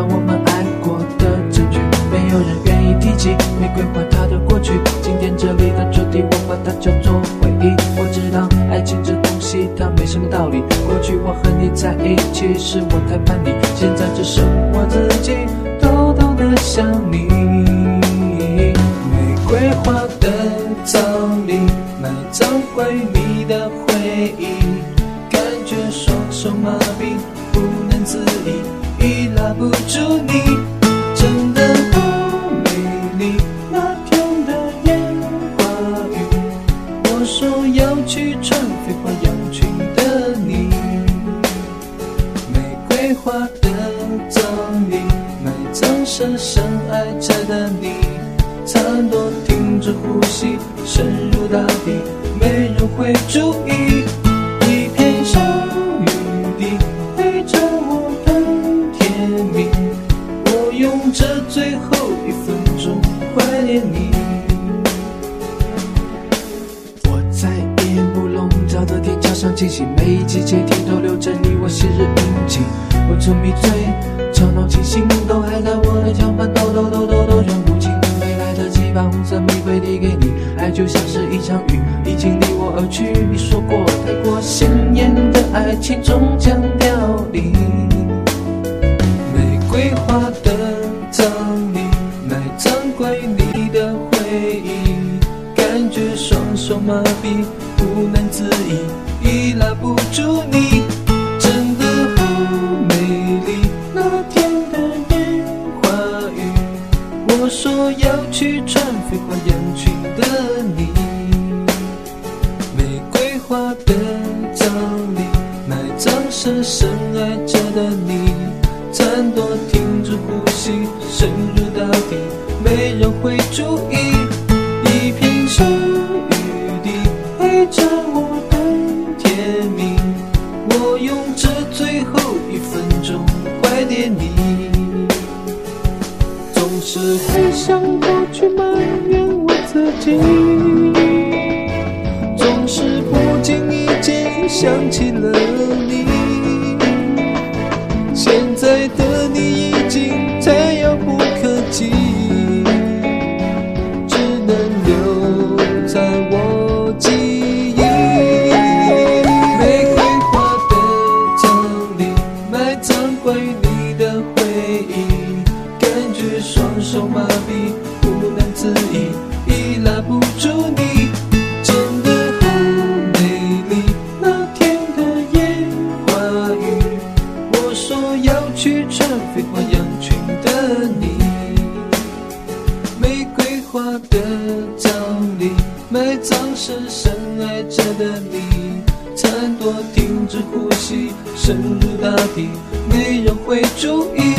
我们爱过的证据，没有人愿意提起玫瑰花它的过去。今天这里的主题，我把它叫做回忆。我知道爱情这东西它没什么道理，过去我和你在一起是我太叛逆，现在只剩我自己偷偷的想你。玫瑰花的葬礼，埋葬关于你的回忆，感觉双手麻痹，不能自已，已拉不住你，真的好美丽。那天的烟花雨，我说要去穿飞花洋裙的你，玫瑰花的葬礼，埋葬深深爱着的你，残朵停止呼吸，深入大地，没人会注意。一片小雨滴陪着我很甜蜜，我用这最后1分钟怀念你。我在夜幕笼罩的天桥上清醒，每一季节停都留着你我昔日印记。我沉迷醉，吵闹清醒，都还在我的墙板，抖人不清。把红色玫瑰递给你，爱就像是一场雨，已经离我而去。你说过，太过鲜艳的爱情终将凋零。玫瑰花的葬礼，埋葬关于你的回忆，感觉双手麻痹，不能自已，已拉不住你，真的好美丽。那天的烟花雨，我说要去穿飞花洋裙的你，玫瑰花的葬礼，埋葬深深爱着的你，残朵停止呼吸，深入大地，没人会注意。一片小雨滴陪着我很甜蜜，我用这最后1分钟怀念你。总是会想过去埋怨我自己，总是不经意间想起了你，现在的你已经太遥不可及，只能留在我记忆。玫瑰花的葬礼，埋葬关于你的回忆，感觉双手麻痹，不能自已，已拉不住你，真的好美丽。那天的烟花雨，我说要去穿飞花洋裙的你，玫瑰花的葬礼，埋葬深深爱着的你，残朵停止呼吸，深入大地，没人会注意。